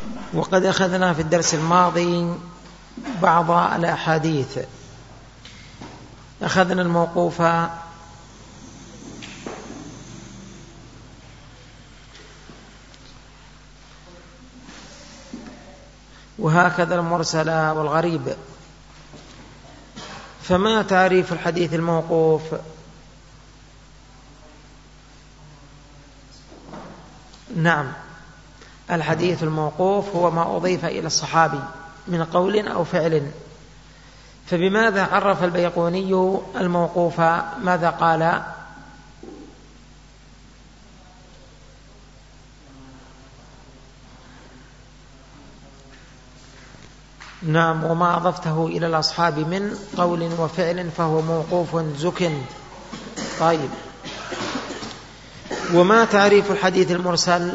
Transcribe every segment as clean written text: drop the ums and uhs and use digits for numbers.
وقد أخذنا في الدرس الماضي بعض الأحاديث. أخذنا الموقوف وهكذا المرسل والغريب. فما تعريف الحديث الموقوف؟ نعم، الحديث الموقوف هو ما أضيف إلى الصحابي من قول أو فعل. فبماذا عرف البيقوني الموقوف؟ ماذا قال؟ نعم، وما أضفته إلى الأصحاب من قول وفعل فهو موقوف زك. طيب، وما تعريف الحديث المرسل؟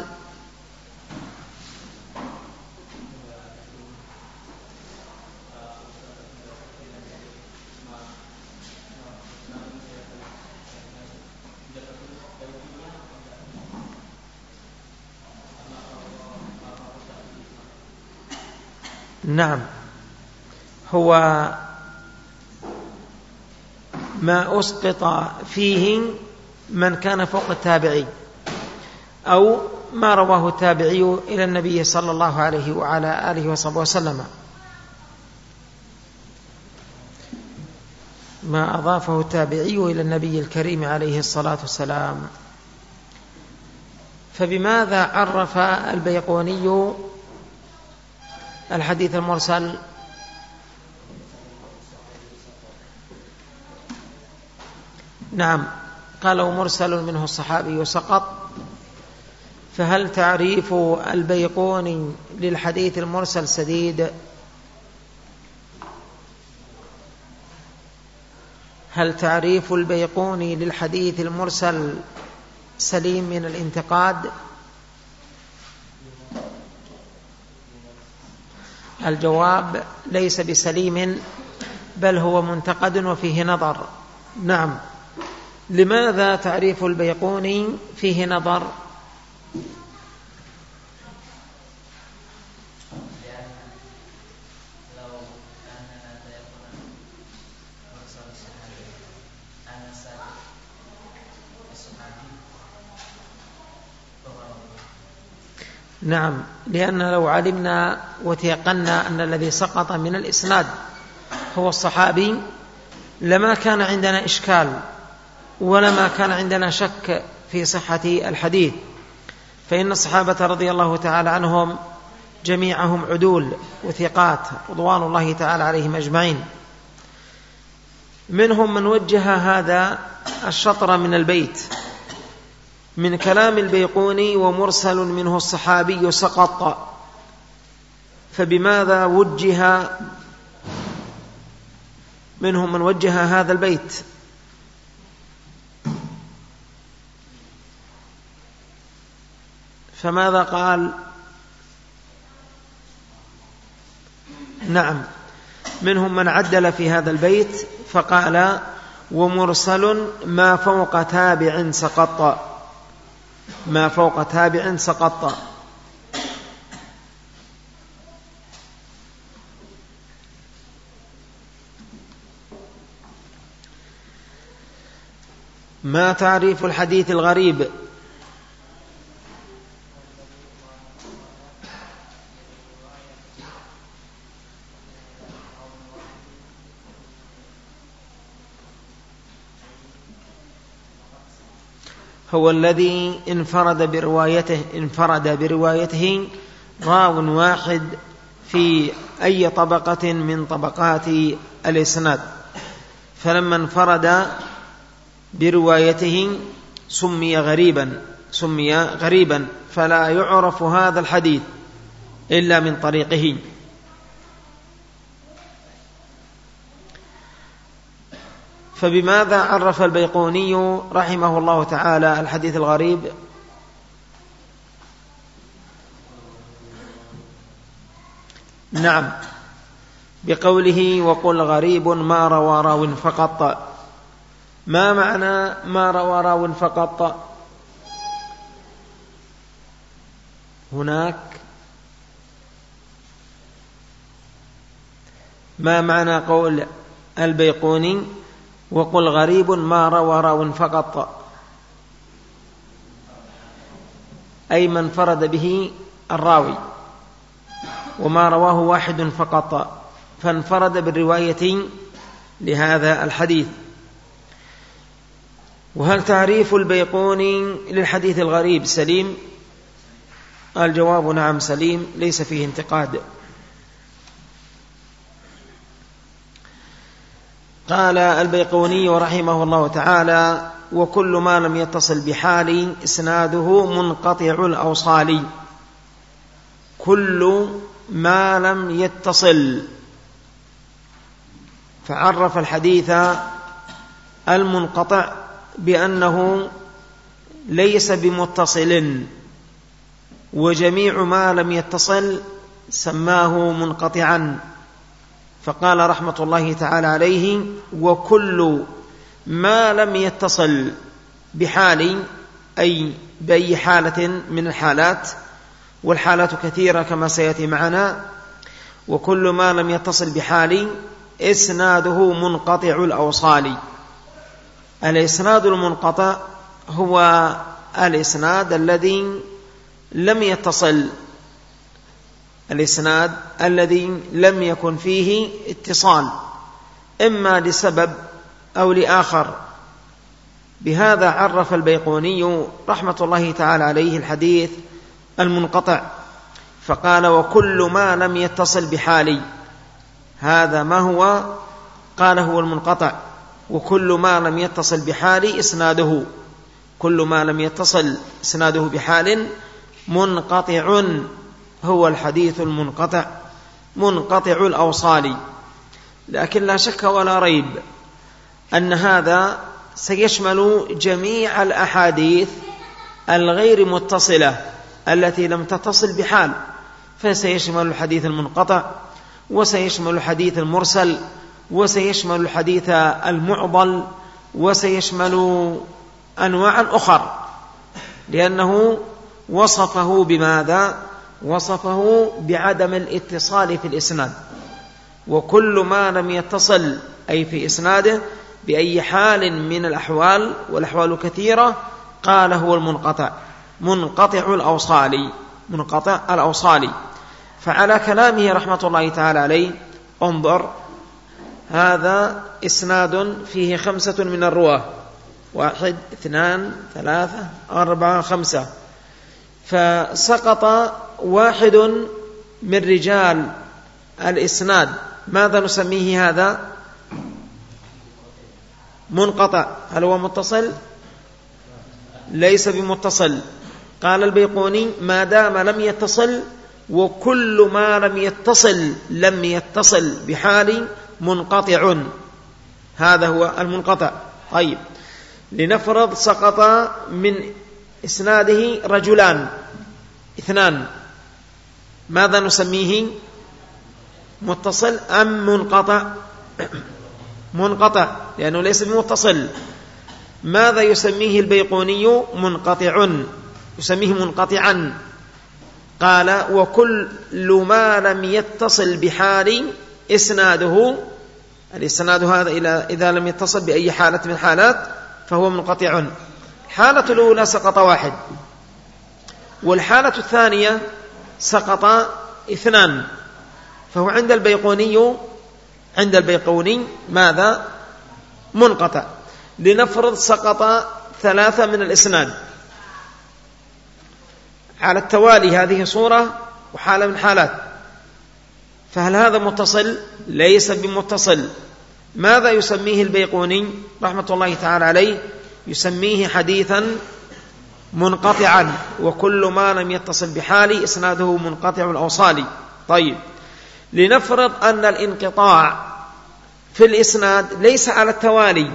نعم، هو ما أسقط فيه من كان فوق التابعي، أو ما رواه التابعي إلى النبي صلى الله عليه وعلى آله وصحبه وسلم، ما أضافه التابعي إلى النبي الكريم عليه الصلاة والسلام. فبماذا عرف البيقوني الحديث المرسل؟ نعم، قالوا مرسل منه الصحابي سقط. فهل تعريف البيقوني للحديث المرسل سديد؟ هل تعريف البيقوني للحديث المرسل سليم من الانتقاد؟ الجواب ليس بسليم، بل هو منتقد وفيه نظر. نعم، لماذا تعريف البيقوني فيه نظر؟ نعم، لأن لو علمنا وتيقنا أن الذي سقط من الإسناد هو الصحابي لما كان عندنا إشكال ولما كان عندنا شك في صحة الحديث، فإن الصحابة رضي الله تعالى عنهم جميعهم عدول وثقات رضوان الله تعالى عليهم أجمعين. منهم من وجه هذا الشطر من البيت من كلام البيقوني ومرسل منه الصحابي سقط، فبماذا وجه؟ منهم من وجه هذا البيت فماذا قال؟ نعم، منهم من عدل في هذا البيت فقال ومرسل ما فوق تابع سقط، ما فوق تابع سقط. ما تعريف الحديث الغريب؟ هو الذي انفرد بروايته راو واحد في أي طبقة من طبقات الإسناد، فلما انفرد بروايته سمي غريبا، فلا يعرف هذا الحديث إلا من طريقه. فبماذا عرف البيقوني رحمه الله تعالى الحديث الغريب؟ نعم، بقوله وقل غريب ما روى راو فقط. ما معنى ما روى راو فقط؟ هناك ما معنى قول البيقوني وقل غريب ما روى راو فقط؟ أي من فرد به الراوي، وما رواه واحد فقط، فانفرد بالرواية لهذا الحديث. وهل تعريف البيقوني للحديث الغريب سليم؟ الجواب نعم سليم، ليس فيه انتقاد. قال البيقوني رحمه الله تعالى: وكل ما لم يتصل بحال إسناده منقطع الأوصال. كل ما لم يتصل، فعرف الحديث المنقطع بأنه ليس بمتصل، وجميع ما لم يتصل سماه منقطعا، فقال رحمة الله تعالى عليه: وكل ما لم يتصل بحال، أي بأي حالة من الحالات، والحالات كثيرة كما سيأتي معنا. وكل ما لم يتصل بحال إسناده منقطع الأوصال. الإسناد المنقطع هو الإسناد الذي لم يتصل، الإسناد الذي لم يكن فيه اتصال، إما لسبب أو لآخر. بهذا عرف البيقوني رحمة الله تعالى عليه الحديث المنقطع، فقال: وكل ما لم يتصل بحال. هذا ما هو؟ قال هو المنقطع. وكل ما لم يتصل بحال إسناده، كل ما لم يتصل إسناده بحال منقطع، هو الحديث المنقطع منقطع الأوصال. لكن لا شك ولا ريب أن هذا سيشمل جميع الأحاديث الغير متصلة التي لم تتصل بحال، فسيشمل الحديث المنقطع، وسيشمل الحديث المرسل، وسيشمل الحديث المعضل، وسيشمل أنواع أخر، لأنه وصفه بماذا؟ وصفه بعدم الاتصال في الإسناد. وكل ما لم يتصل أي في إسناده بأي حال من الأحوال، والأحوال كثيرة، قال هو المنقطع منقطع الأوصال، منقطع الأوصال. فعلى كلامه رحمة الله تعالى عليه انظر، هذا إسناد فيه 5 من الرواه، 1 2 3 4 5، فسقط واحد من رجال الإسناد، ماذا نسميه هذا؟ منقطع. هل هو متصل؟ ليس بمتصل. قال البيقوني: ما دام لم يتصل، وكل ما لم يتصل بحال منقطع، هذا هو المنقطع. طيب، لنفرض سقط من إسناده رجلان 2، ماذا نسميه؟ متصل أم منقطع؟ منقطع، لأنه ليس بمتصل. ماذا يسميه البيقوني؟ منقطع، يسميه منقطعا. قال: وكل ما لم يتصل بحال إسناده، الإسناد هذا إذا لم يتصل بأي حالة من الحالات فهو منقطع. الحالة الأولى سقط 1، والحالة الثانية سقط 2، فهو عند البيقوني ماذا؟ منقطع. لنفرض سقط 3 من الإسناد على التوالي، هذه صورة وحالة من حالات، فهل هذا متصل؟ ليس بمتصل. ماذا يسميه البيقوني رحمة الله تعالى عليه؟ يسميه حديثا منقطعا، وكل ما لم يتصل بحال إسناده منقطع الأوصال. طيب، لنفرض أن الانقطاع في الإسناد ليس على التوالي،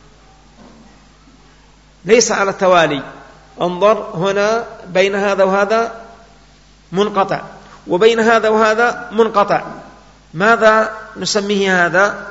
ليس على التوالي. انظر هنا، بين هذا وهذا منقطع، وبين هذا وهذا منقطع، ماذا نسميه هذا؟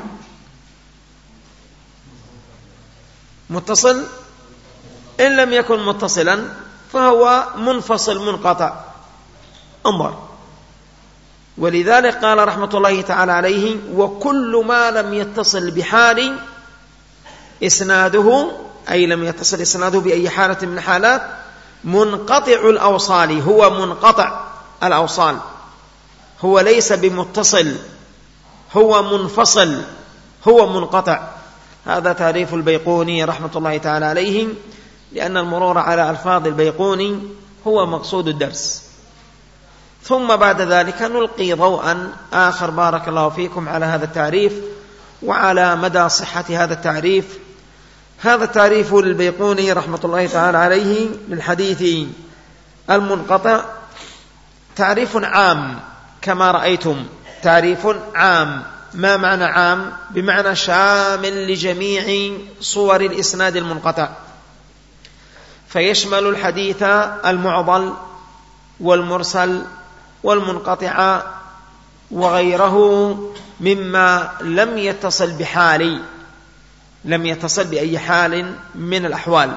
متصل. إن لم يكن متصلا فهو منفصل منقطع. انظر، ولذلك قال رحمة الله تعالى عليه: وكل ما لم يتصل بحال إسناده، أي لم يتصل إسناده بأي حالة من الحالات، منقطع الأوصال، هو منقطع الأوصال، هو ليس بمتصل، هو منفصل، هو منقطع. هذا تعريف البيقوني رحمة الله تعالى عليه، لأن المرور على ألفاظ البيقوني هو مقصود الدرس. ثم بعد ذلك نلقي ضوءا آخر بارك الله فيكم على هذا التعريف وعلى مدى صحة هذا التعريف. هذا التعريف للبيقوني رحمة الله تعالى عليه للحديث المنقطع تعريف عام كما رأيتم، تعريف عام. ما معنى عام؟ بمعنى شامل لجميع صور الإسناد المنقطع، فيشمل الحديث المعضل والمرسل والمنقطع وغيره مما لم يتصل بحال، لم يتصل بأي حال من الأحوال.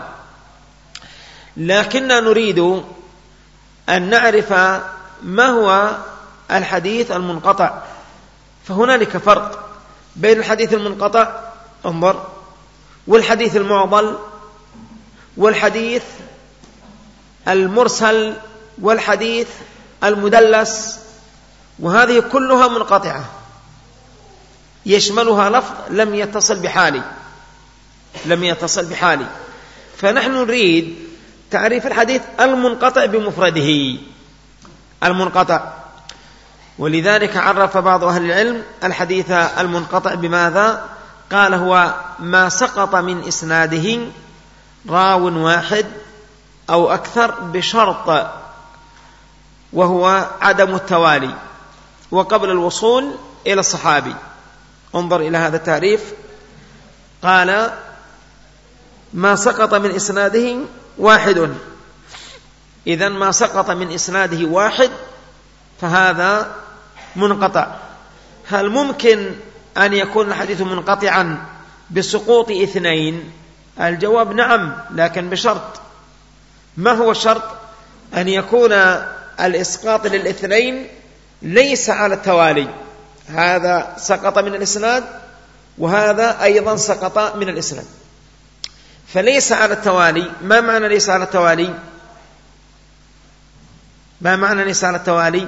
لكننا نريد أن نعرف ما هو الحديث المنقطع، فهنالك فرق بين الحديث المنقطع انظر والحديث المعضل والحديث المرسل والحديث المدلس، وهذه كلها منقطعة يشملها لفظ لم يتصل بحالي، لم يتصل بحالي. فنحن نريد تعريف الحديث المنقطع بمفرده، المنقطع. ولذلك عرف بعض أهل العلم الحديث المنقطع بماذا؟ قال: هو ما سقط من إسناده راو واحد أو أكثر بشرط، وهو عدم التوالي وقبل الوصول إلى الصحابي. انظر إلى هذا التعريف، قال: ما سقط من إسناده واحد. إذن ما سقط من إسناده واحد فهذا منقطع. هل ممكن أن يكون الحديث منقطعا بسقوط اثنين؟ الجواب نعم، لكن بشرط. ما هو الشرط؟ أن يكون الإسقاط للاثنين ليس على التوالي، هذا سقط من الإسناد وهذا أيضا سقط من الإسناد، فليس على التوالي. ما معنى ليس على التوالي؟ ما معنى ليس على التوالي؟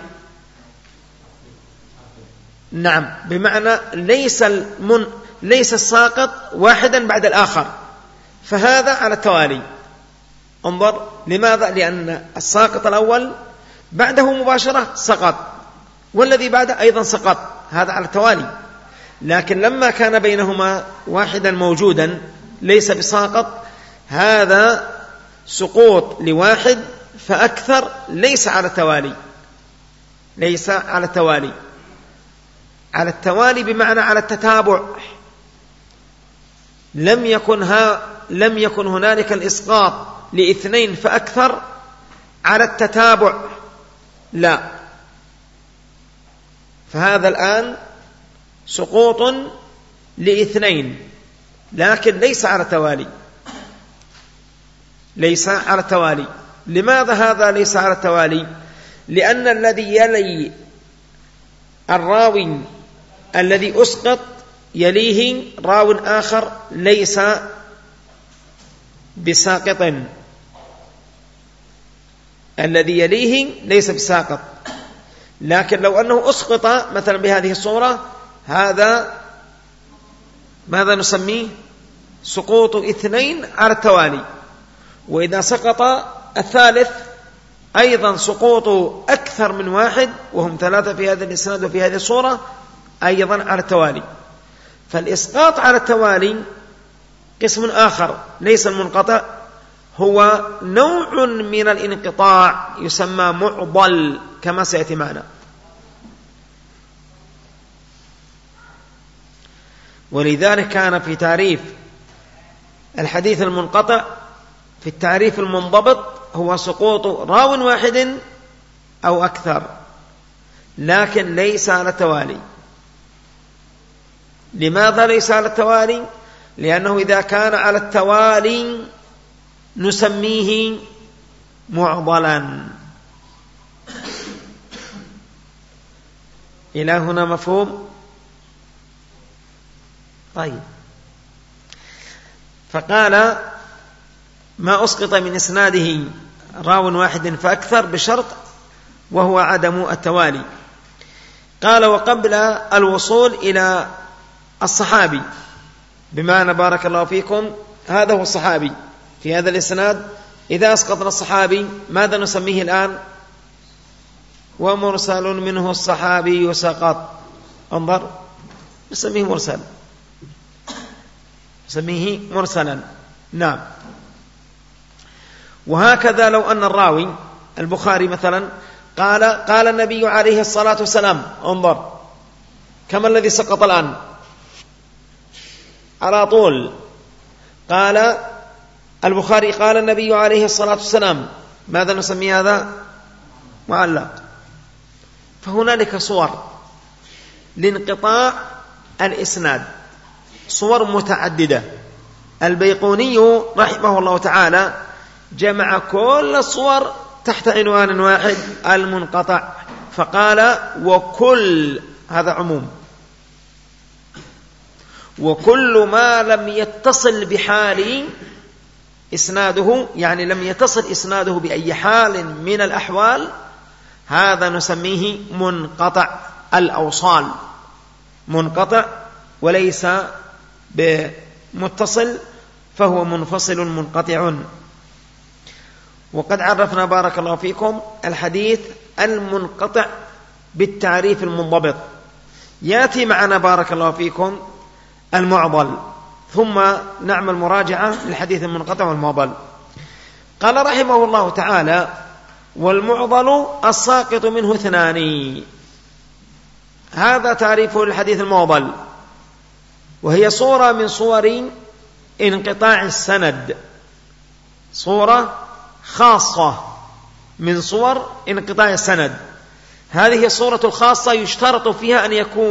نعم، بمعنى ليس الساقط واحدا بعد الآخر، فهذا على التوالي. انظر لماذا؟ لأن الساقط الأول بعده مباشرة سقط، والذي بعده أيضا سقط، هذا على التوالي. لكن لما كان بينهما واحدا موجودا ليس بساقط، هذا سقوط لواحد فأكثر، ليس على التوالي، ليس على التوالي. على التوالي بمعنى على التتابع، لم يكن هنالك الإسقاط لاثنين فأكثر على التتابع، لا. فهذا الآن سقوط لاثنين لكن ليس على التوالي، ليس على التوالي. لماذا هذا ليس على التوالي؟ لأن الذي يلي الراوي الذي أسقط يليه راو آخر ليس بساقط، الذي يليه ليس بساقط. لكن لو أنه أسقط مثلا بهذه الصورة، هذا ماذا نسميه؟ سقوط اثنين على التوالي. وإذا سقط الثالث أيضا سقوط أكثر من واحد، وهم ثلاثة في هذا الإسناد وفي هذه الصورة، أيضا على التوالي. فالإسقاط على التوالي قسم آخر ليس المنقطع، هو نوع من الانقطاع يسمى معضل كما سيأتي معنا. ولذلك كان في تعريف الحديث المنقطع في التعريف المنضبط هو سقوط راو واحد أو أكثر، لكن ليس على التوالي. لماذا ليس على التوالي؟ لأنه إذا كان على التوالي نسميه معضلا. إلى هنا مفهوم؟ طيب. فقال ما أسقط من إسناده راو واحد فأكثر بشرط وهو عدم التوالي. قال وقبل الوصول إلى الصحابي، بمعنى بارك الله فيكم هذا هو الصحابي في هذا الإسناد. إذا أسقطنا الصحابي ماذا نسميه الآن؟ ومرسل منه الصحابي سقط. انظر، نسميه مرسل، نسميه مرسلا. نعم. وهكذا لو أن الراوي البخاري مثلا قال النبي عليه الصلاة والسلام، انظر كما الذي سقط الآن على طول. قال البخاري قال النبي عليه الصلاة والسلام، ماذا نسمي هذا؟ معلق. فهنالك صور لانقطاع الإسناد، صور متعددة. البيقوني رحمه الله تعالى جمع كل الصور تحت عنوان واحد، المنقطع، فقال وكل، هذا عموم، وكل ما لم يتصل بحال إسناده، يعني لم يتصل إسناده بأي حال من الأحوال، هذا نسميه منقطع الأوصال، منقطع وليس بمتصل، فهو منفصل منقطع. وقد عرفنا بارك الله فيكم الحديث المنقطع بالتعريف المنضبط. يأتي معنا بارك الله فيكم المعضل، ثم نعمل مراجعة للحديث المنقطع والمعضل. قال رحمه الله تعالى والمعضل الساقط منه اثنان. هذا تعريفه للحديث المعضل، وهي صورة من صور انقطاع السند، صورة خاصة من صور انقطاع السند. هذه الصورة الخاصة يشترط فيها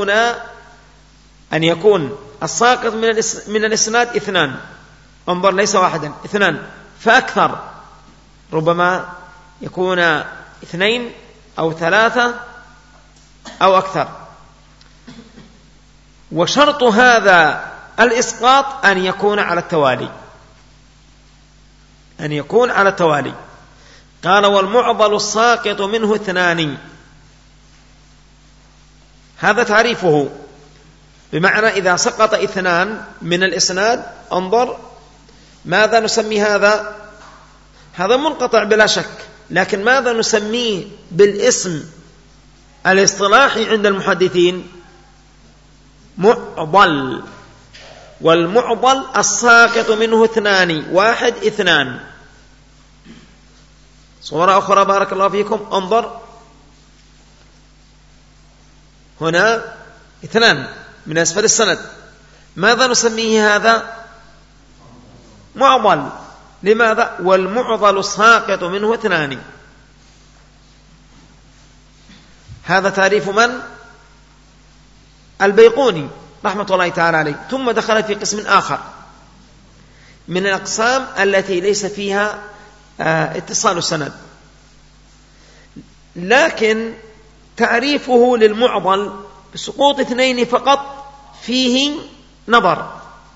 أن يكون الساقط من الإسناد اثنان. انظر، ليس واحدا، اثنان فأكثر، ربما يكون اثنين أو ثلاثة أو أكثر. وشرط هذا الإسقاط أن يكون على التوالي، أن يكون على التوالي. قال والمعضل الساقط منه اثنان، هذا تعريفه، بمعنى إذا سقط اثنان من الإسناد، انظر ماذا نسمي هذا؟ هذا منقطع بلا شك، لكن ماذا نسميه بالاسم الاصطلاحي عند المحدثين؟ معضل. والمعضل الساقط منه اثنان، واحد اثنان. صورة أخرى بارك الله فيكم، انظر هنا اثنان من أسفل السند، ماذا نسميه هذا؟ معضل. لماذا؟ والمعضل الساقط منه اثنان. هذا تعريف من؟ البيقوني رحمة الله تعالى عليه. ثم دخل في قسم آخر من الأقسام التي ليس فيها اتصال السند، لكن تعريفه للمعضل بسقوط اثنين فقط فيه نظر.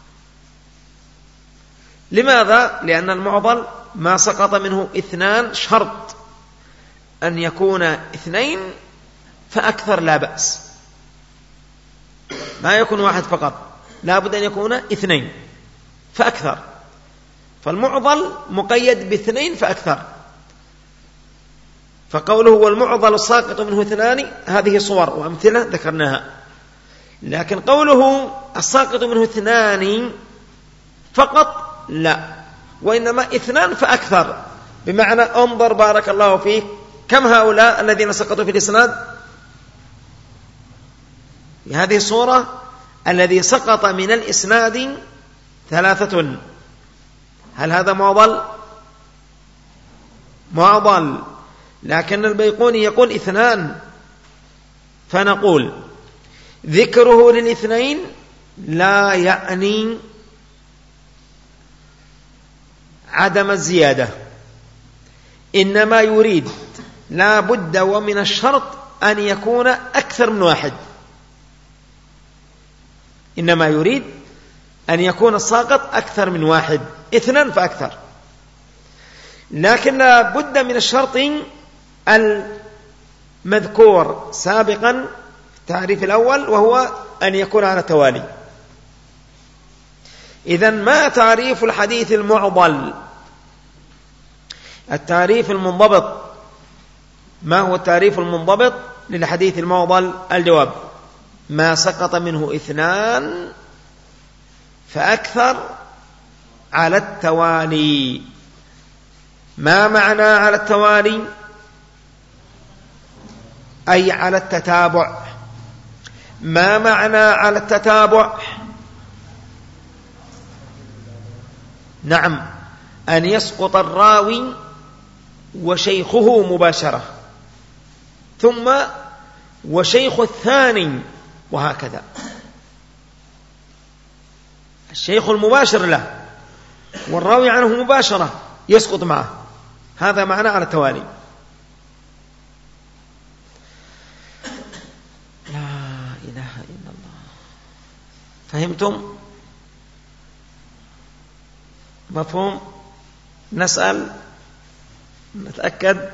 لماذا؟ لأن المعضل ما سقط منه اثنان، شرط أن يكون اثنين فأكثر لا بأس، ما يكون واحد فقط، لا بد أن يكون اثنين فأكثر. فالمعضل مقيد باثنين فأكثر. فقوله والمعضل الساقط منه اثنان، هذه صور وأمثلة ذكرناها. لكن قوله الساقط منه اثنان فقط لا، وإنما اثنان فأكثر، بمعنى انظر بارك الله فيك كم هؤلاء الذين سقطوا في الإسناد في هذه الصورة؟ الذي سقط من الإسناد ثلاثة. هل هذا معضل؟ معضل، لكن البيقوني يقول اثنان. فنقول ذكره للاثنين لا يعني عدم الزيادة، إنما يريد لا بد ومن الشرط أن يكون أكثر من واحد، إنما يريد أن يكون الساقط أكثر من واحد، 2 فأكثر. لكن لا بد من الشرط المذكور سابقا في التعريف الأول، وهو أن يكون على توالي. إذن ما تعريف الحديث المعضل؟ التعريف المنضبط. ما هو التعريف المنضبط للحديث المعضل؟ الجواب: ما سقط منه 2 فأكثر على التوالي. ما معنى على التوالي؟ أي على التتابع. ما معنى على التتابع؟ نعم، أن يسقط الراوي وشيخه مباشرة، ثم وشيخ الثاني، وهكذا. الشيخ المباشر له والراوي عنه مباشرة يسقط معه، هذا معنى على التوالي. لا إله إلا الله. فهمتم؟ مفهوم؟ نسأل نتأكد.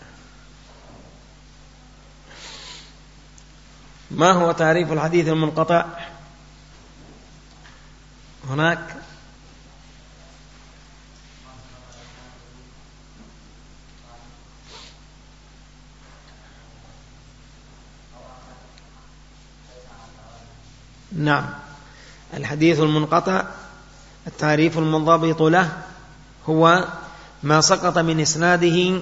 ما هو تعريف الحديث المنقطع؟ هناك نعم، الحديث المنقطع التعريف المنضبط له هو ما سقط من إسناده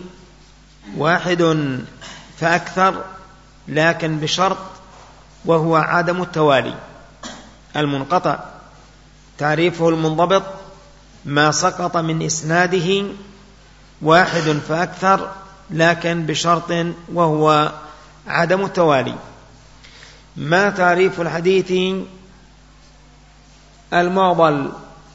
1 فأكثر، لكن بشرط، وهو عدم التوالي. المنقطع تعريفه المنضبط ما سقط من إسناده 1 فأكثر، لكن بشرط، وهو عدم التوالي. ما تعريف الحديث المعضل؟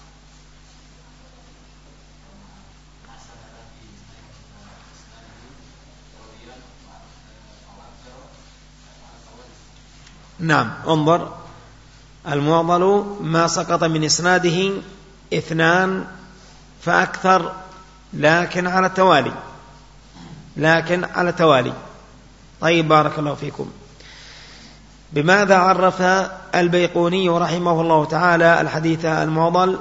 نعم، انظر: المعضل ما سقط من إسناده 2 فأكثر، لكن على التوالي. طيب، بارك الله فيكم. بماذا عرف البيقوني رحمه الله تعالى الحديث المعضل؟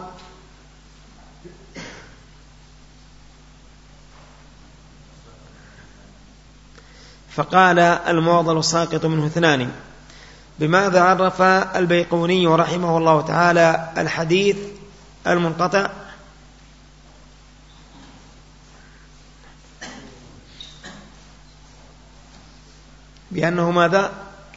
فقال: المعضل ساقط منه 2. بماذا عرف البيقوني رحمه الله تعالى الحديث المنقطع؟ بأنه ماذا؟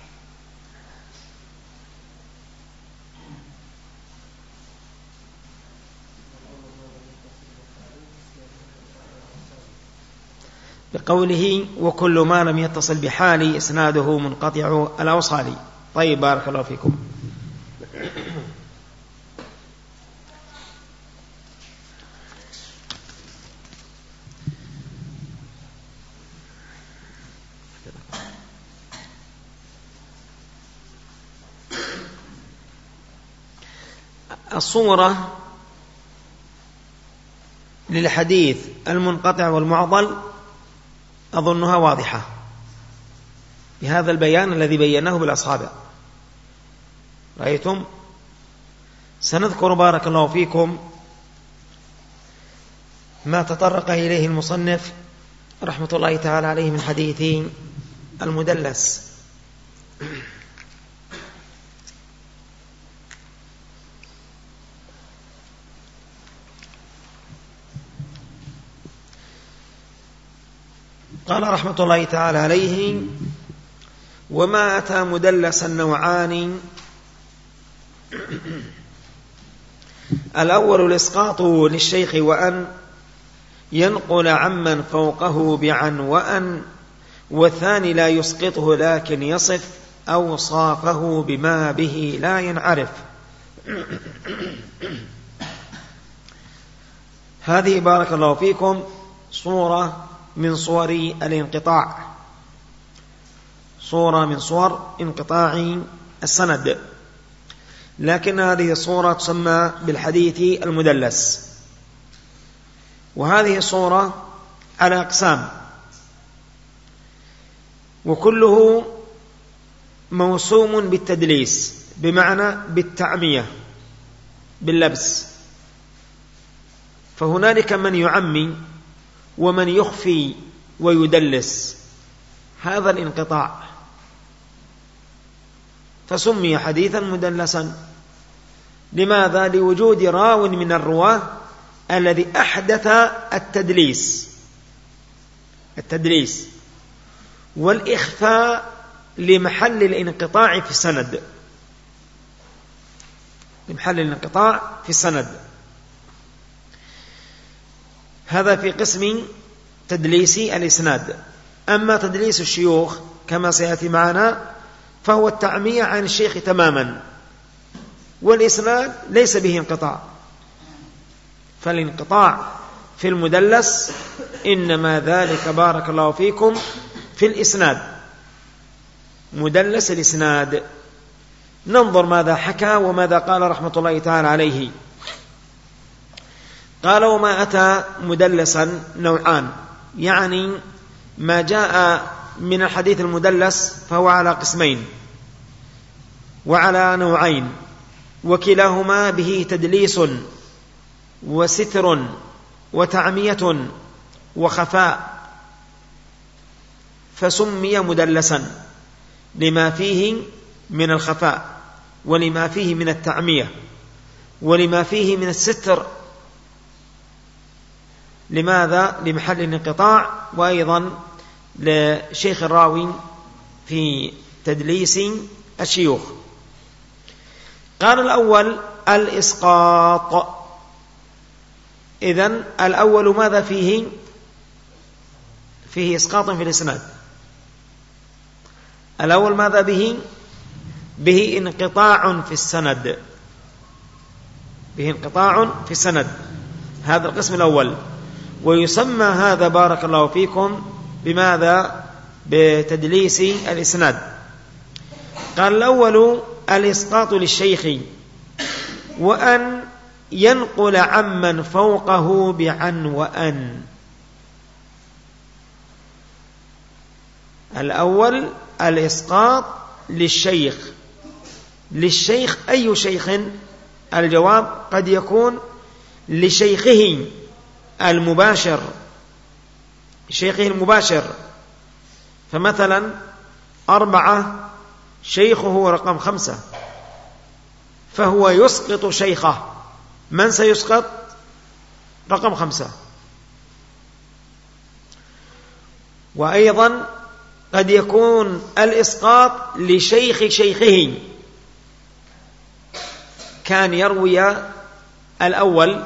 بقوله: وكل ما لم يتصل بحال إسناده منقطع الأوصال. طيب، بارك الله فيكم. الصورة للحديث المنقطع والمعضل أظنها واضحة بهذا البيان الذي بيناه بالأصحاب. رأيتم؟ سنذكر بارك الله فيكم ما تطرق إليه المصنف رحمة الله تعالى عليه من حديث المدلس. قال رحمة الله تعالى عليه: وما أتى مدلسا نوعان: الأول الإسقاط للشيخ وأن ينقل عمن فوقه بعن وأن، والثاني لا يسقطه لكن يصف أوصافه بما به لا ينعرف. هذه بارك الله فيكم صورة من صور الانقطاع، صورة من صور انقطاع السند، لكن هذه الصورة تسمى بالحديث المدلس. وهذه الصورة على أقسام، وكله موسوم بالتدليس، بمعنى بالتعمية باللبس. فهنالك من يعمي ومن يخفي ويدلس هذا الانقطاع، فسمي حديثا مدلسا. لماذا؟ لوجود راو من الرواة الذي أحدث التدليس والإخفاء لمحل الانقطاع في السند، هذا في قسم تدليس الإسناد. أما تدليس الشيوخ كما سيأتي معنا فهو التعمية عن الشيخ تماما، والإسناد ليس به انقطاع. فالانقطاع في المدلس إنما ذلك بارك الله فيكم في الإسناد، مدلس الإسناد. ننظر ماذا حكى وماذا قال رحمة الله تعالى عليه. قال: وما أتى مدلسا نوعان، يعني ما جاء من الحديث المدلس فهو على قسمين وعلى نوعين، وكلاهما به تدليس وستر وتعمية وخفاء، فسمي مدلسا لما فيه من الخفاء ولما فيه من التعمية ولما فيه من الستر. لماذا؟ لمحل الانقطاع، وأيضا لشيخ الراوي في تدليس الشيوخ. قال: الأول الإسقاط. إذن الأول ماذا فيه؟ فيه إسقاط في الإسناد. الأول ماذا به؟ به انقطاع في السند، هذا القسم الأول. ويسمى هذا بارك الله فيكم بماذا؟ بتدليس الإسناد. قال: الأول الإسقاط للشيخ، وأن ينقل عمن فوقه بعن وأن. الأول الإسقاط للشيخ. أي شيخ؟ الجواب قد يكون لشيخه المباشر، فمثلا 4 شيخه رقم 5، فهو يسقط شيخه. من سيسقط؟ رقم 5. وأيضا قد يكون الإسقاط شيخه، كان يروي الأول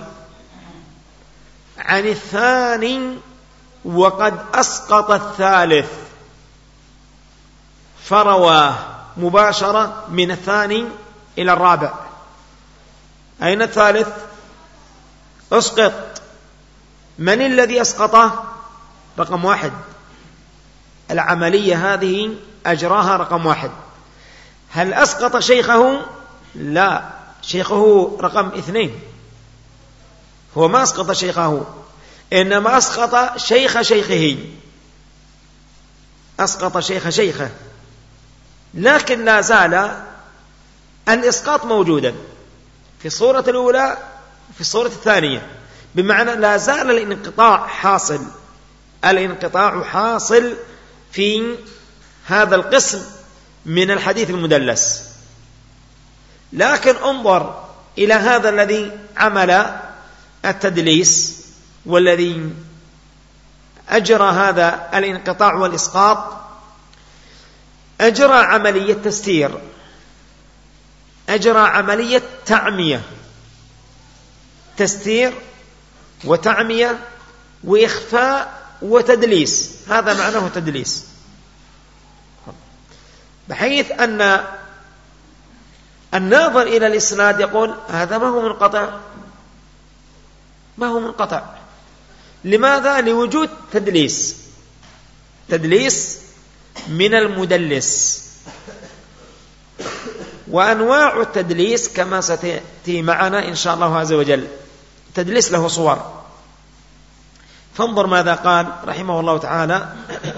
عن الثاني وقد أسقط الثالث، فرواه مباشرة من الثاني إلى الرابع. أين الثالث؟ أسقط. من الذي أسقطه؟ رقم 1. العملية هذه أجراها رقم 1. هل أسقط شيخه؟ لا، شيخه رقم 2. هو ما أسقط شيخه، إنما أسقط شيخه، لكن لا زال الإسقاط موجودا في الصورة الأولى في الصورة الثانية، بمعنى لا زال الانقطاع حاصل في هذا القسم من الحديث المدلس. لكن انظر إلى هذا الذي عمل التدليس والذي أجرى هذا الانقطاع والإسقاط، أجرى عملية تستير، أجرى عملية تعمية، تستير وتعمية وإخفاء وتدليس. هذا معناه تدليس، بحيث أن الناظر إلى الإسناد يقول هذا ما هو منقطع. لماذا؟ لوجود تدليس من المدلس. وأنواع التدليس كما ستأتي معنا إن شاء الله عز وجل. التدليس له صور، فانظر ماذا قال رحمه الله تعالى.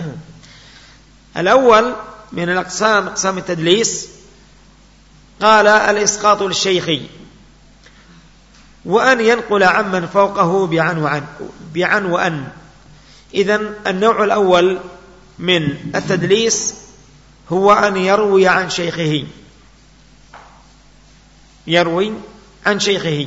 الأول من الأقسام، أقسام التدليس، قال الإسقاط للشيخ وأن ينقل عمن فوقه بعن وأن. إذن النوع الأول من التدليس هو أن يروي عن شيخه، يروي عن شيخه.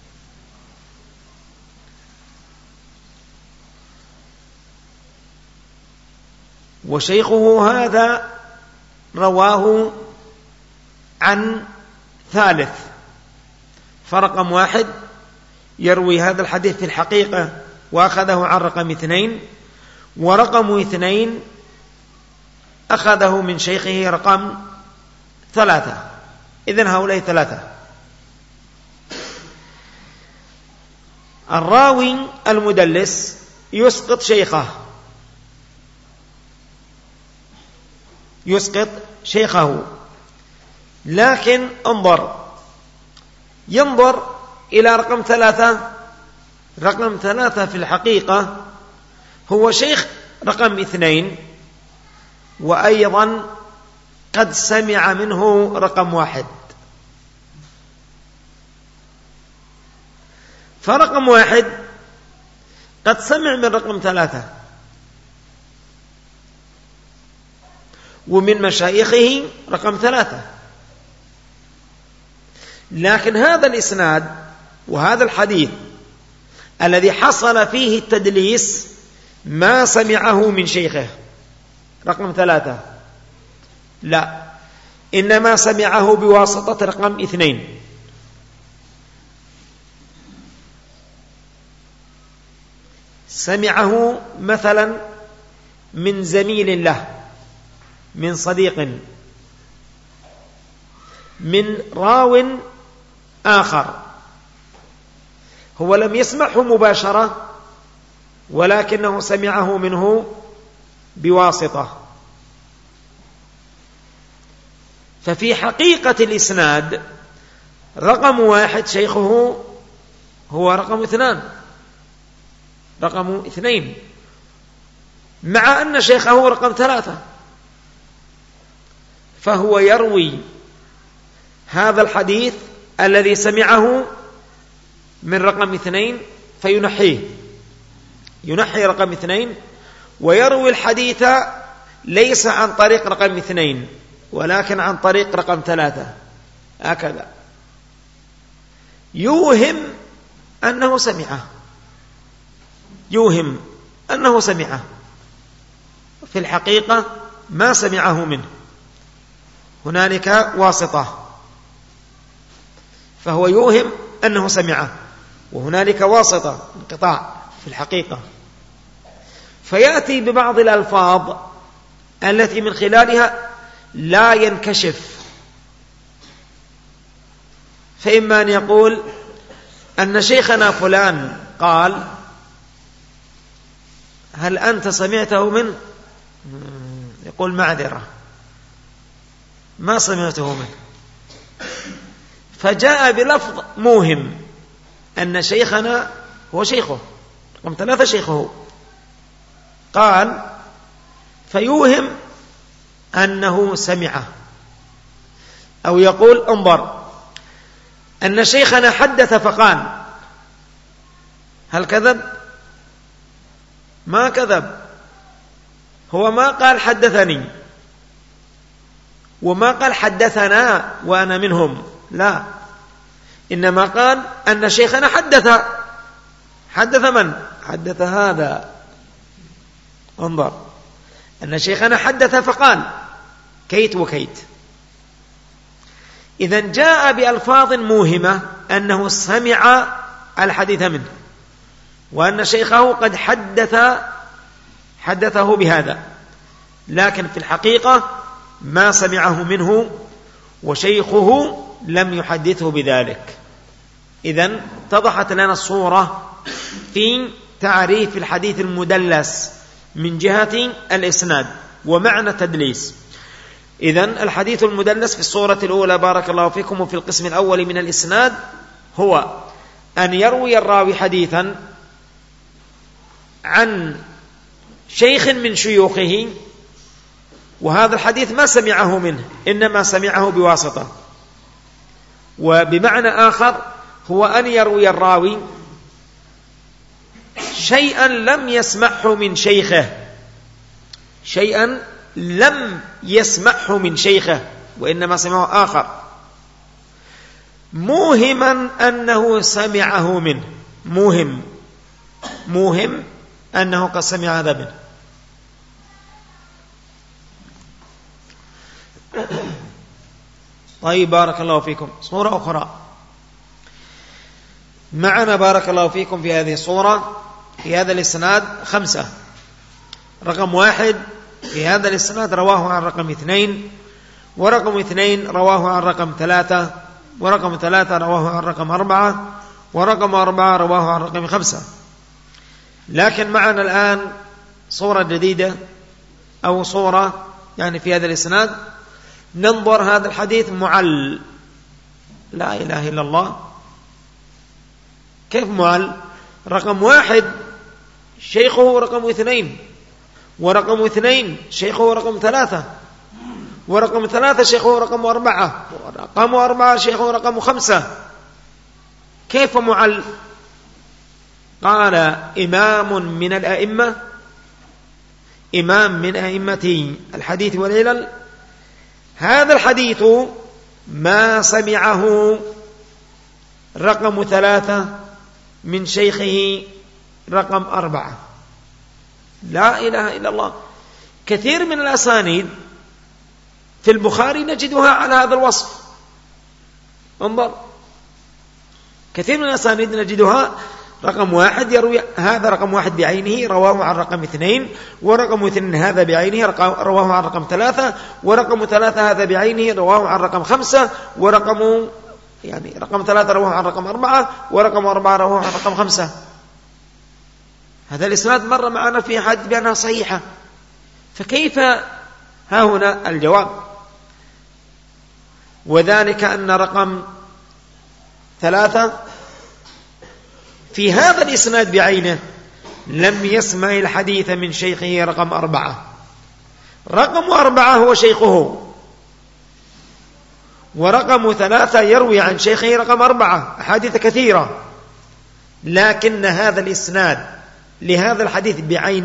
وشيخه هذا رواه عن ثالث، فرقم واحد يروي هذا الحديث في الحقيقة وأخذه عن رقم 2، ورقم 2 أخذه من شيخه رقم 3. إذن هؤلاء 3. الراوي المدلس يسقط شيخه، يسقط شيخه، لكن ينظر إلى رقم 3. رقم 3 في الحقيقة هو شيخ رقم 2، وأيضا قد سمع منه رقم 1. فرقم 1 قد سمع من رقم 3 ومن مشايخه رقم 3، لكن هذا الإسناد وهذا الحديث الذي حصل فيه التدليس ما سمعه من شيخه رقم 3، لا، إنما سمعه بواسطة رقم 2. سمعه مثلا من زميل له، من صديق، من راو آخر، هو لم يسمعه مباشرة ولكنه سمعه منه بواسطة. ففي حقيقة الإسناد رقم 1 شيخه هو رقم 2، مع أن شيخه رقم 3، فهو يروي هذا الحديث الذي سمعه من رقم 2 فينحيه، ينحي رقم 2 ويروي الحديث ليس عن طريق رقم 2 ولكن عن طريق رقم 3. هكذا يوهم أنه سمعه، في الحقيقة ما سمعه منه، هنالك واسطة، فهو يوهم أنه سمعه وهنالك واسطة، انقطاع في الحقيقة. فيأتي ببعض الألفاظ التي من خلالها لا ينكشف، فإما أن يقول أن شيخنا فلان قال، هل أنت سمعته منه؟ يقول معذرة، ما سمعته منه. فجاء بلفظ موهم أن شيخنا هو شيخه رقم 3 شيخه، قال، فيوهم أنه سمعه. أو يقول انظر أن شيخنا حدث فقال، هل كذب؟ ما كذب، هو ما قال حدثني وما قال حدثنا وأنا منهم، لا، إنما قال أن شيخنا حدث من؟ حدث هذا. انظر، أن شيخنا حدث فقال كيت وكيت. إذن جاء بألفاظ موهمة أنه سمع الحديث منه وأن شيخه قد حدثه بهذا، لكن في الحقيقة ما سمعه منه وشيخه لم يحدثه بذلك. إذن اتضحت لنا الصورة في تعريف الحديث المدلس من جهة الإسناد. ومعنى تدليس. إذن الحديث المدلس في الصورة الأولى بارك الله فيكم وفي القسم الأول من الإسناد هو أن يروي الراوي حديثا عن شيخ من شيوخه، وهذا الحديث ما سمعه منه، إنما سمعه بواسطة. وبمعنى آخر هو أن يروي الراوي شيئا لم يسمعه من شيخه، شيئا لم يسمعه من شيخه وإنما سمعه آخر، موهما أنه سمعه منه، موهم أنه قد سمع هذا منه. طيب بارك الله فيكم. صورة أخرى معنا بارك الله فيكم في هذه الصورة في هذا الإسناد 5. رقم 1 في هذا الإسناد رواه عن رقم 2، ورقم 2 رواه عن رقم 3، ورقم 3 رواه عن رقم 4، ورقم 4 رواه عن رقم 5. لكن معنا الآن صورة جديدة أو صورة يعني في هذا الإسناد ننظر هذا الحديث معل. لا إله إلا الله، كيف معل؟ رقم 1 شيخه رقم 2، ورقم 2 شيخه رقم 3، ورقم 3 شيخه رقم 4، ورقم 4 شيخه رقم 5. كيف معل؟ قال إمام من الأئمة، إمام من أئمة الحديث والعلل، هذا الحديث ما سمعه رقم 3 من شيخه رقم 4. لا إله إلا الله. كثير من الأسانيد في البخاري نجدها على هذا الوصف. انظر، كثير من الأسانيد نجدها رقم 1 يروي هذا رقم 1 بعينه رواه عن رقم 2، ورقم 2 هذا بعينه رواه عن رقم 3، ورقم 3 هذا بعينه رواه عن رقم 5، ورقم رقم 3 رواه عن رقم 4، ورقم 4 رواه عن رقم 5. هذا الإسناد مر معنا في حديث بأنها صحيحة، فكيف ها هنا الجواب؟ وذلك أن رقم 3 في هذا الإسناد بعينه لم يسمع الحديث من شيخه رقم 4. رقم 4 هو شيخه، ورقم 3 يروي عن شيخه رقم 4 أحاديث كثيرة، لكن هذا الإسناد لهذا الحديث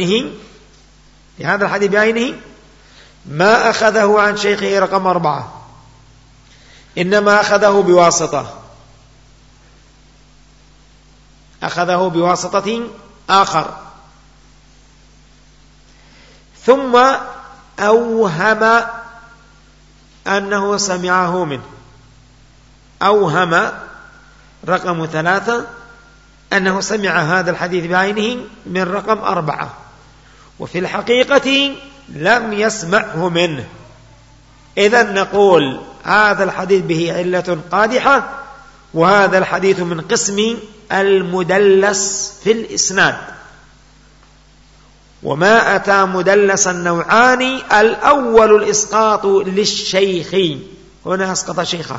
بعينه ما أخذه عن شيخه رقم 4، إنما أخذه بواسطة آخر، ثم أوهم أنه سمعه منه. أوهم رقم 3 أنه سمع هذا الحديث بعينه من رقم 4، وفي الحقيقة لم يسمعه منه. إذن نقول هذا الحديث به علة قادحة، وهذا الحديث من قسم المدلس في الإسناد. وما أتى مدلسا نوعان: الأول الإسقاط للشيخ، هنا أسقط شيخه،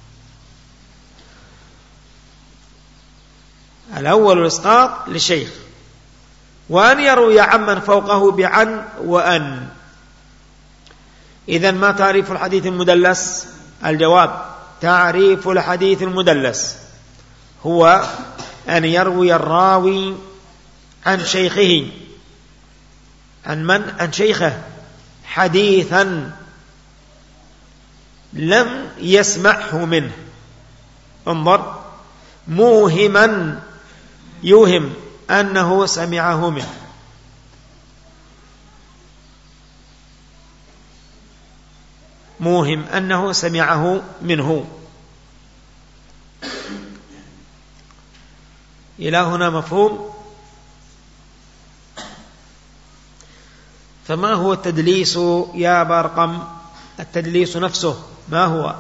الأول الإسقاط للشيخ، وأن يروي عمن فوقه بعن وأن. إذن ما تعريف الحديث المدلس؟ الجواب: تعريف الحديث المدلس هو أن يروي الراوي عن شيخه، عن من؟ عن شيخه، حديثا لم يسمعه منه. انظر، موهما يوهم أنه سمعه منه. موهم أنه سمعه منه. إلى هنا مفهوم؟ فما هو التدليس يا أبا أرقم؟ التدليس نفسه ما هو؟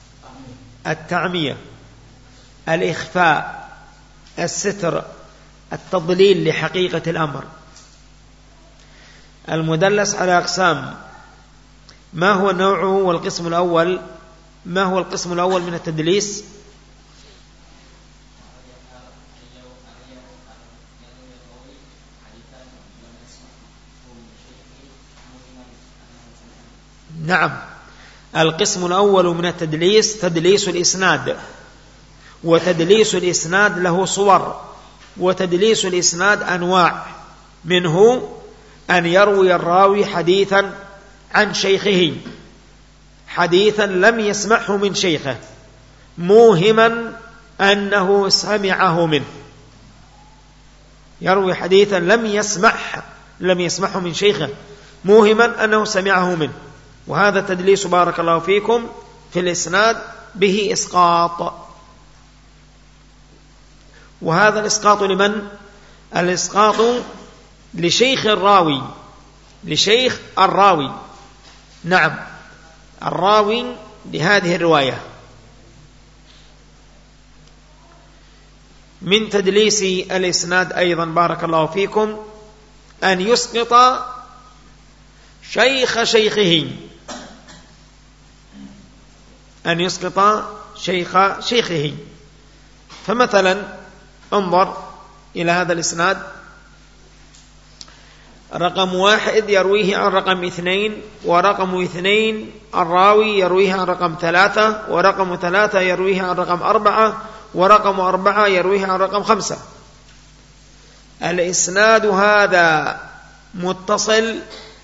التعمية، الإخفاء، الستر، التضليل لحقيقة الأمر. المدلس على أقسام، ما هو نوعه والقسم الأول؟ ما هو القسم الأول من التدليس؟ نعم، القسم الأول من التدليس تدليس الإسناد، وتدليس الإسناد له صور، وتدليس الإسناد أنواع، منه أن يروي الراوي حديثا عن شيخه، حديثا لم يسمعه من شيخه، موهما أنه سمعه منه. يروي حديثا لم يسمعه من شيخه، موهما أنه سمعه منه، وهذا تدليس بارك الله فيكم في الإسناد به إسقاط. وهذا الإسقاط لمن؟ الإسقاط لشيخ الراوي، لشيخ الراوي، نعم، الراوي لهذه الرواية. من تدليس الإسناد أيضا بارك الله فيكم أن يسقط شيخ شيخه، أن يسقط شيخ شيخه. فمثلا انظر إلى هذا الإسناد، رقم 1 يرويه عن رقم 2، ورقم 2 الراوي يرويه عن رقم 3، ورقم 3 يرويه عن رقم 4، ورقم 4 يرويه عن رقم 5. الإسناد هذا متصل؟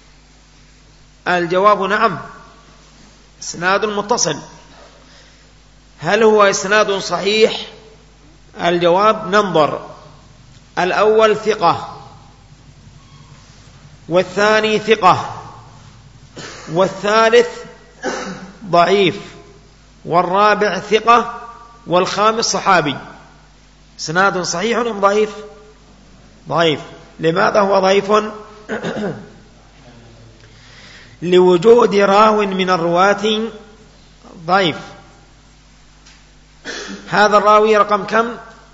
الجواب نعم، إسناد متصل. هل هو إسناد صحيح؟ الجواب ننظر، الأول ثقة، والثاني ثقة، والثالث ضعيف، والرابع ثقة، والخامس صحابي. إسناد صحيح أم ضعيف؟ ضعيف. لماذا هو ضعيف؟ لوجود راو من الرواة ضعيف. هذا الراوي رقم كم؟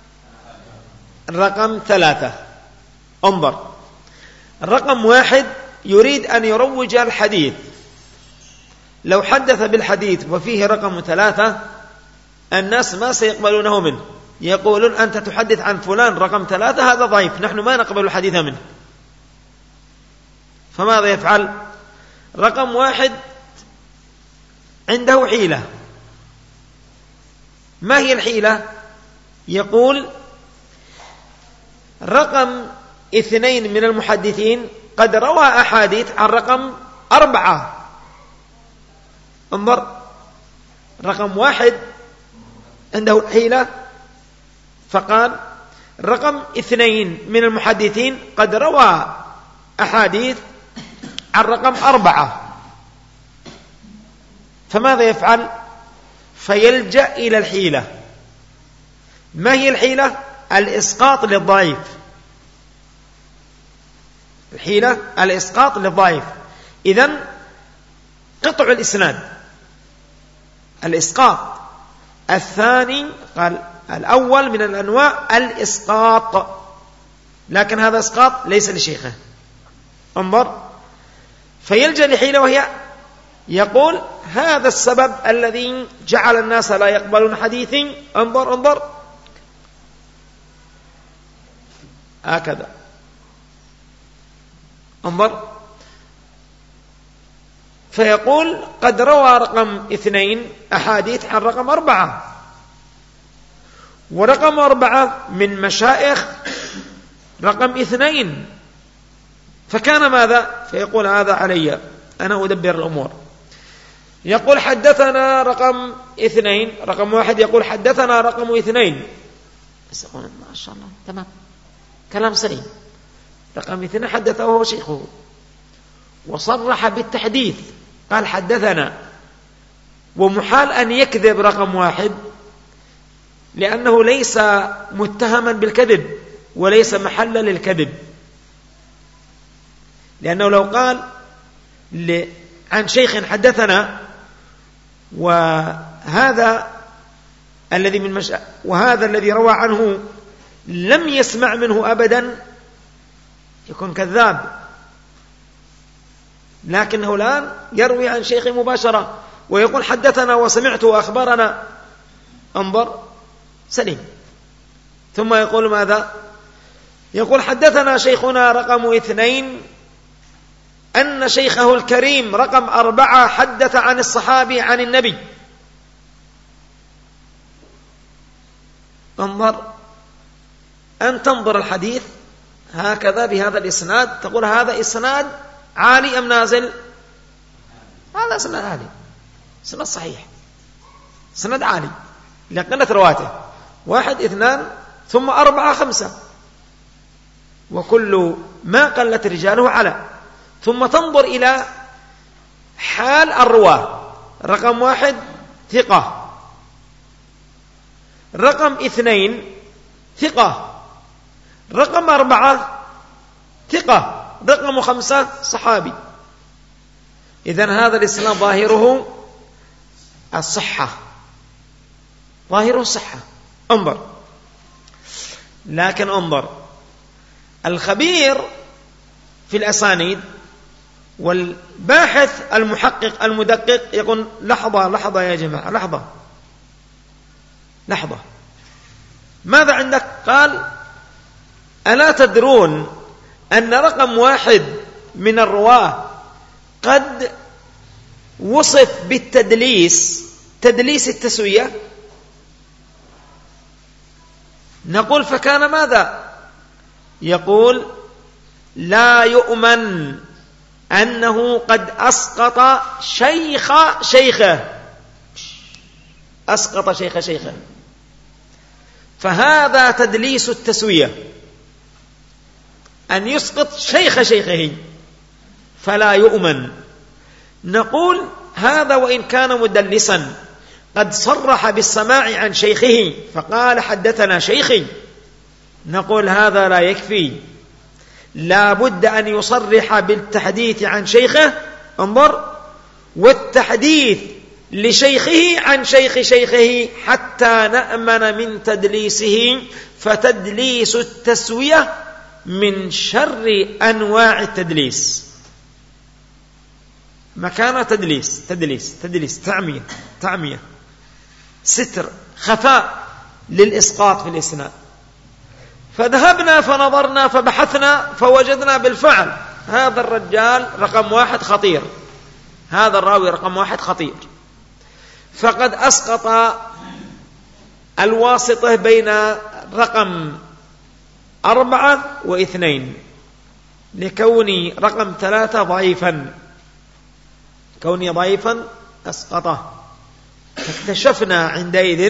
رقم 3. انظر، رقم 1 يريد أن يروج الحديث، لو حدث بالحديث وفيه رقم 3 الناس ما سيقبلونه منه، يقولون أنت تحدث عن فلان رقم 3، هذا ضعيف، نحن ما نقبل الحديث منه. فماذا يفعل؟ رقم 1 عنده حيلة. ما هي الحيلة؟ يقول رقم 2 من المحدثين قد روى أحاديث عن رقم 4. انظر، رقم 1 عنده الحيلة، فقال رقم 2 من المحدثين قد روى أحاديث عن رقم 4. فماذا يفعل؟ فيلجأ إلى الحيلة. ما هي الحيلة؟ الإسقاط للضعيف. الحيلة الإسقاط للضعيف. إذن قطع الإسناد، الإسقاط. الثاني قال الأول من الأنواع الإسقاط، لكن هذا إسقاط ليس لشيخه. انظر، فيلجأ لحيلة، وهي يقول هذا السبب الذي جعل الناس لا يقبلون حديثي. انظر هكذا، انظر، فيقول قد روى رقم 2 أحاديث عن رقم 4، ورقم 4 من مشايخ رقم 2، فكان ماذا؟ فيقول هذا علي، أنا أدبر الأمور. يقول حدثنا رقم 2، رقم 1 يقول حدثنا رقم 2، بس يقول ما شاء الله تمام، كلام سليم. رقم 2 حدثه هو شيخه، وصرح بالتحديث، قال حدثنا، ومحال أن يكذب رقم 1 لأنه ليس متهما بالكذب وليس محلا للكذب، لأنه لو قال عن شيخ حدثنا وهذا الذي روى عنه لم يسمع منه أبدا يكون كذاب، لكنه الآن يروي عن شيخه مباشرة ويقول حدثنا وسمعت وأخبرنا، انظر سليم. ثم يقول ماذا؟ يقول حدثنا شيخنا رقم 2 أن شيخه الكريم رقم 4 حدث عن الصحابي عن النبي. انظر، أن تنظر الحديث هكذا بهذا الإسناد تقول هذا إسناد عالي أم نازل؟ هذا إسناد عالي، إسناد صحيح، إسناد عالي لقلة رواته، 1 2 ثم 4 5، وكل ما قلت رجاله على. ثم تنظر إلى حال الرواة، رقم 1 ثقة، رقم 2 ثقة، رقم 4 ثقة، رقم 5 صحابي. إذن هذا الإسلام ظاهره الصحة، ظاهره الصحة. انظر، لكن انظر الخبير في الأسانيد والباحث المحقق المدقق يقول لحظة يا جماعة، لحظة، ماذا عندك؟ قال ألا تدرون أن رقم 1 من الرواة قد وصف بالتدليس، تدليس التسوية؟ نقول فكان ماذا؟ يقول لا يؤمن أنه قد أسقط شيخه، أسقط شيخه، فهذا تدليس التسوية، أن يسقط شيخه فلا يؤمن. نقول هذا وإن كان مدلسا قد صرح بالسماع عن شيخه فقال حدثنا شيخي، نقول هذا لا يكفي، لا بد أن يصرح بالتحديث عن شيخه، انظر، والتحديث لشيخه عن شيخه حتى نأمن من تدليسه. فتدليس التسوية من شر أنواع التدليس، مكان تدليس تعمية، ستر، خفاء للإسقاط في الإسناد. فذهبنا فنظرنا فبحثنا فوجدنا بالفعل هذا الرجال رقم 1 خطير، هذا الراوي رقم 1 خطير، فقد أسقط الواسطة بين رقم 4 و2 لكوني رقم 3 ضعيفا، كوني ضعيفا أسقطه. فاكتشفنا عندئذ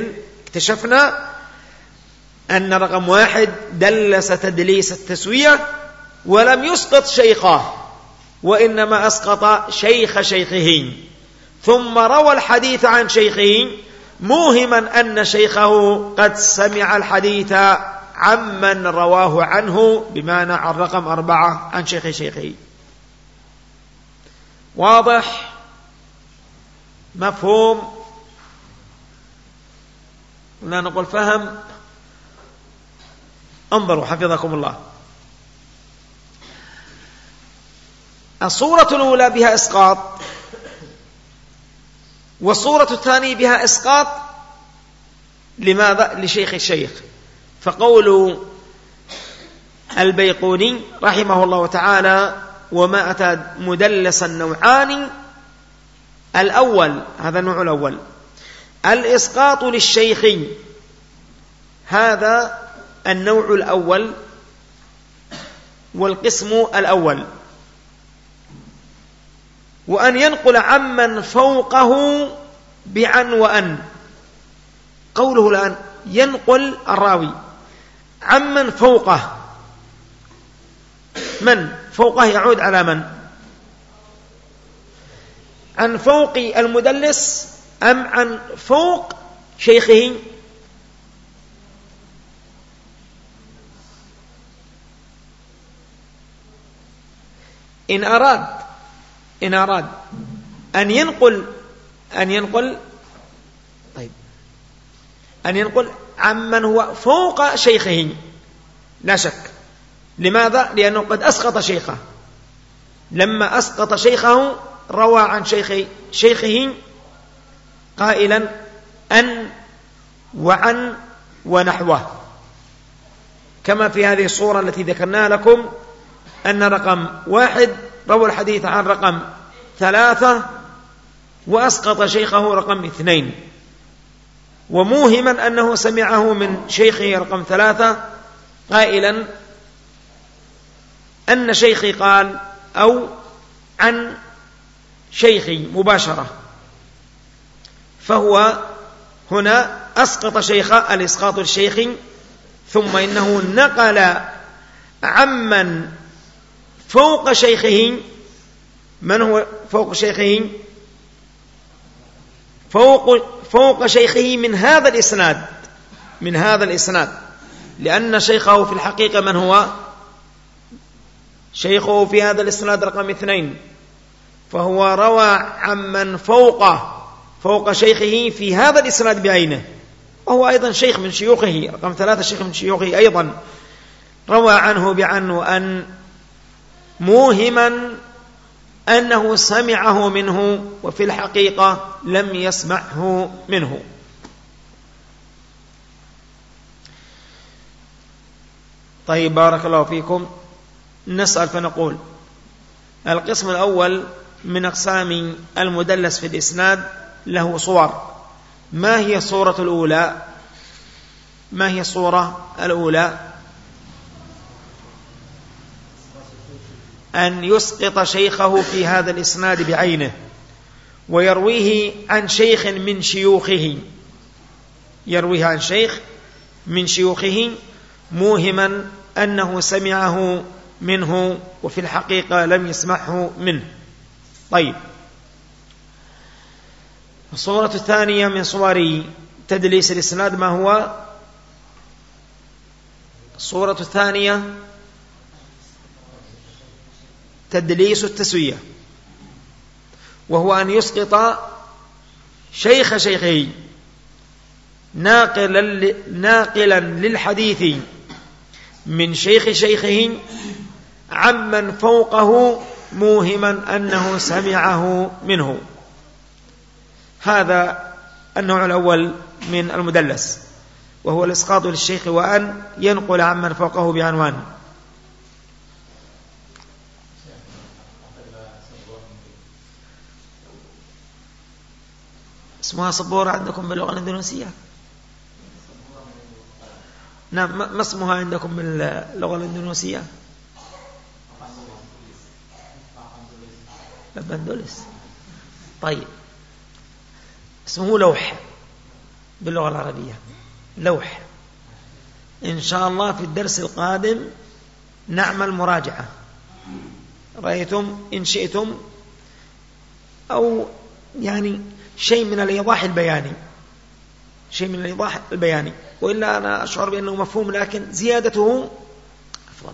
أن رقم 1 دلس تدليس التسوية ولم يسقط شيخه، وإنما أسقط شيخه، ثم روى الحديث عن شيخه موهما أن شيخه قد سمع الحديث عمن رواه عنه، بمعنى عن رقم 4 عن شيخه. واضح؟ مفهوم؟ لا نقول فهم. انظروا حفظكم الله، الصورة الأولى بها إسقاط، والصورة الثانية بها إسقاط. لماذا؟ لشيخ الشيخ. فقول البيقوني رحمه الله تعالى وما أتى مدلسا نوعان، الأول هذا النوع الأول الإسقاط للشيخ، هذا النوع الأول والقسم الأول، وأن ينقل عمن فوقه بعن وأن. قوله الآن ينقل الراوي عمن فوقه، من فوقه يعود على من؟ عن فوق المدلس أم عن فوق شيخه؟ إن أراد أن ينقل طيب، أن ينقل عمن هو فوق شيخه لا شك. لماذا؟ لأنه قد أسقط شيخه. لما أسقط شيخه روى عن شيخه قائلا أن وعن ونحوه، كما في هذه الصورة التي ذكرناها لكم أن رقم 1 روى الحديث عن رقم 3 وأسقط شيخه رقم 2، وموهما أنه سمعه من شيخه رقم 3 قائلا أن شيخي قال أو عن شيخي مباشرة، فهو هنا أسقط شيخه الإسقاط الشيخي، ثم إنه نقل عمن فوق شيخه. من هو فوق شيخه؟ فوق شيخه من هذا الإسناد، لأن شيخه في الحقيقة من هو؟ شيخه في هذا الإسناد رقم 2، فهو روى عمن فوق شيخه في هذا الإسناد بعينه، وهو أيضا شيخ من شيوخه رقم 3، شيخ من شيوخه أيضا، روى عنه بعنه أن موهما أنه سمعه منه، وفي الحقيقة لم يسمعه منه. طيب، بارك الله فيكم. نسأل فنقول: القسم الأول من أقسام المدلس في الإسناد له صور. ما هي الصورة الأولى؟ أن يسقط شيخه في هذا الإسناد بعينه، ويرويه عن شيخ من شيوخه موهما أنه سمعه منه، وفي الحقيقة لم يسمعه منه. طيب، الصورة الثانية من صور تدليس الإسناد ما هو؟ الصورة الثانية تدليس التسوية، وهو أن يسقط شيخه ناقلا للحديث من شيخه عمن فوقه موهما أنه سمعه منه. هذا النوع الأول من المدلس، وهو الإسقاط للشيخ وأن ينقل عمن فوقه بعنوان. اسمها صبورة عندكم باللغة الإندونيسية؟ نعم، ما اسمها عندكم باللغة الإندونيسية؟ لبندولس. طيب، اسمه لوح باللغة العربية، لوح. إن شاء الله في الدرس القادم نعمل مراجعة، رأيتم إن شئتم، أو يعني شيء من الإيضاح البياني، وإلا أنا أشعر بأنه مفهوم، لكن زيادته أفضل.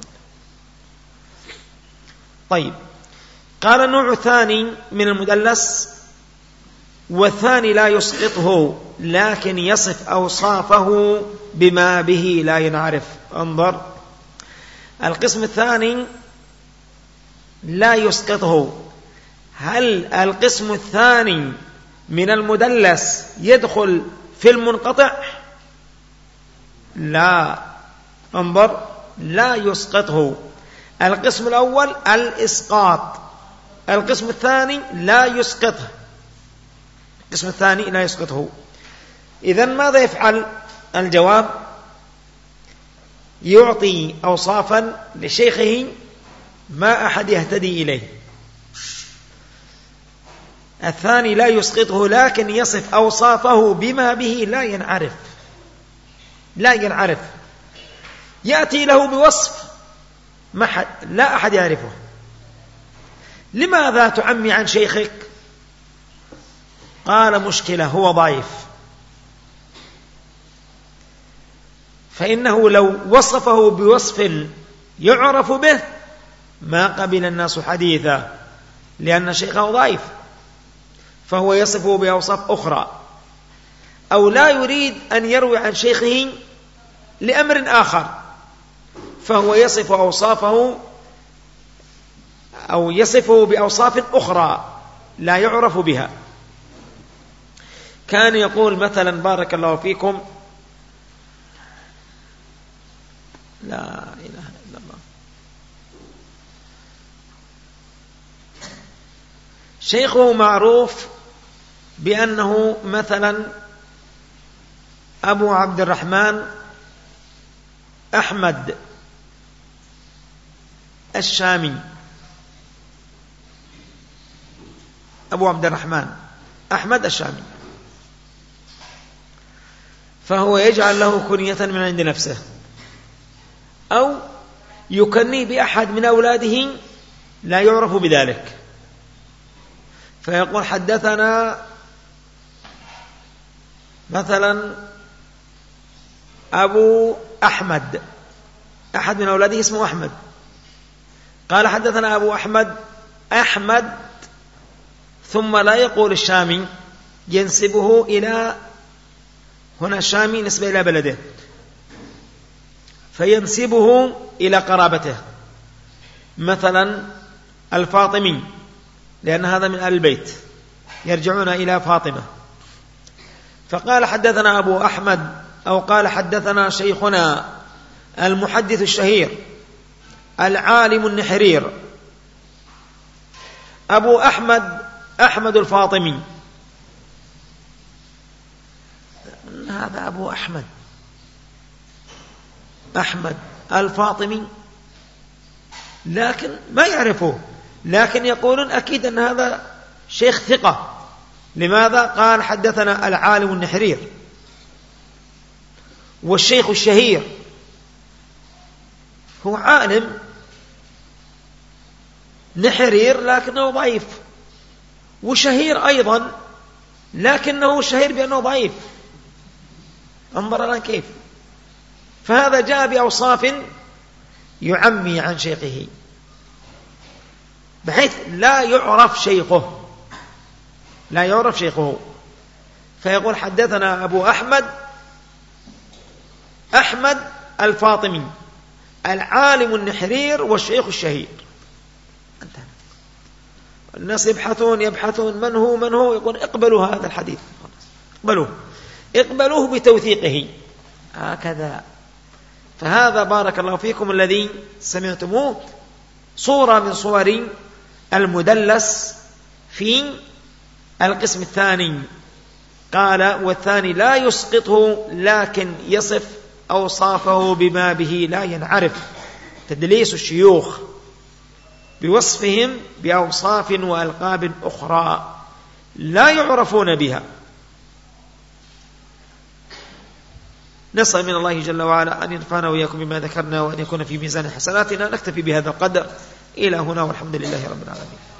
طيب، قال النوع الثاني من المدلس: والثاني لا يسقطه لكن يصف أوصافه بما به لا ينعرف. انظر، القسم الثاني لا يسقطه. هل القسم الثاني من المدلس يدخل في المنقطع؟ لا، انظر، لا يسقطه. القسم الأول الإسقاط، القسم الثاني لا يسقطه. إذن ماذا يفعل؟ الجواب: يعطي أوصافا لشيخه ما أحد يهتدي إليه. الثاني لا يسقطه لكن يصف أوصافه بما به لا ينعرف، يأتي له بوصف لا أحد يعرفه. لماذا تعمي عن شيخك؟ قال: مشكلة، هو ضعيف. فإنه لو وصفه بوصف يعرف به ما قبل الناس حديثا، لأن شيخه ضعيف، فهو يصفه بأوصاف أخرى، أو لا يريد أن يروي عن شيخه لأمر آخر، فهو يصف أوصافه أو يصفه بأوصاف أخرى لا يعرف بها. كان يقول مثلا بارك الله فيكم: لا إله إلا الله. شيخه معروف بأنه مثلا أبو عبد الرحمن أحمد الشامي، أبو عبد الرحمن أحمد الشامي، فهو يجعل له كنية من عند نفسه أو يكني بأحد من أولاده لا يعرف بذلك، فيقول حدثنا مثلا أبو أحمد، أحد من أولاده اسمه أحمد، قال حدثنا أبو أحمد، ثم لا يقول الشامي، ينسبه إلى هنا الشامي نسبة إلى بلده، فينسبه إلى قرابته، مثلا الفاطمي، لأن هذا من آل البيت يرجعون إلى فاطمة، فقال حدثنا أبو أحمد، أو قال حدثنا شيخنا المحدث الشهير العالم النحرير أبو أحمد الفاطمي، هذا أبو أحمد الفاطمي، لكن ما يعرفه، لكن يقولون أكيد أن هذا شيخ ثقة. لماذا؟ قال حدثنا العالم النحرير، والشيخ الشهير هو عالم نحرير لكنه ضعيف، وشهير أيضا لكنه شهير بأنه ضعيف. انظر الآن كيف، فهذا جاء بأوصاف يعمي عن شيخه بحيث لا يعرف شيخه، فيقول حدثنا أبو أحمد الفاطمي العالم النحرير والشيخ الشهير. الناس يبحثون من هو، يقول اقبلوا هذا الحديث، اقبلوه بتوثيقه، هكذا. فهذا بارك الله فيكم الذي سمعتموه صورة من صور المدلس في القسم الثاني. قال: والثاني لا يسقطه لكن يصف أوصافه بما به لا ينعرف، تدليس الشيوخ بوصفهم بأوصاف وألقاب أخرى لا يعرفون بها. نسأل من الله جل وعلا أن ينفعنا وإياكم بما ذكرنا وأن يكون في ميزان حسناتنا. نكتفي بهذا القدر إلى هنا، والحمد لله رب العالمين.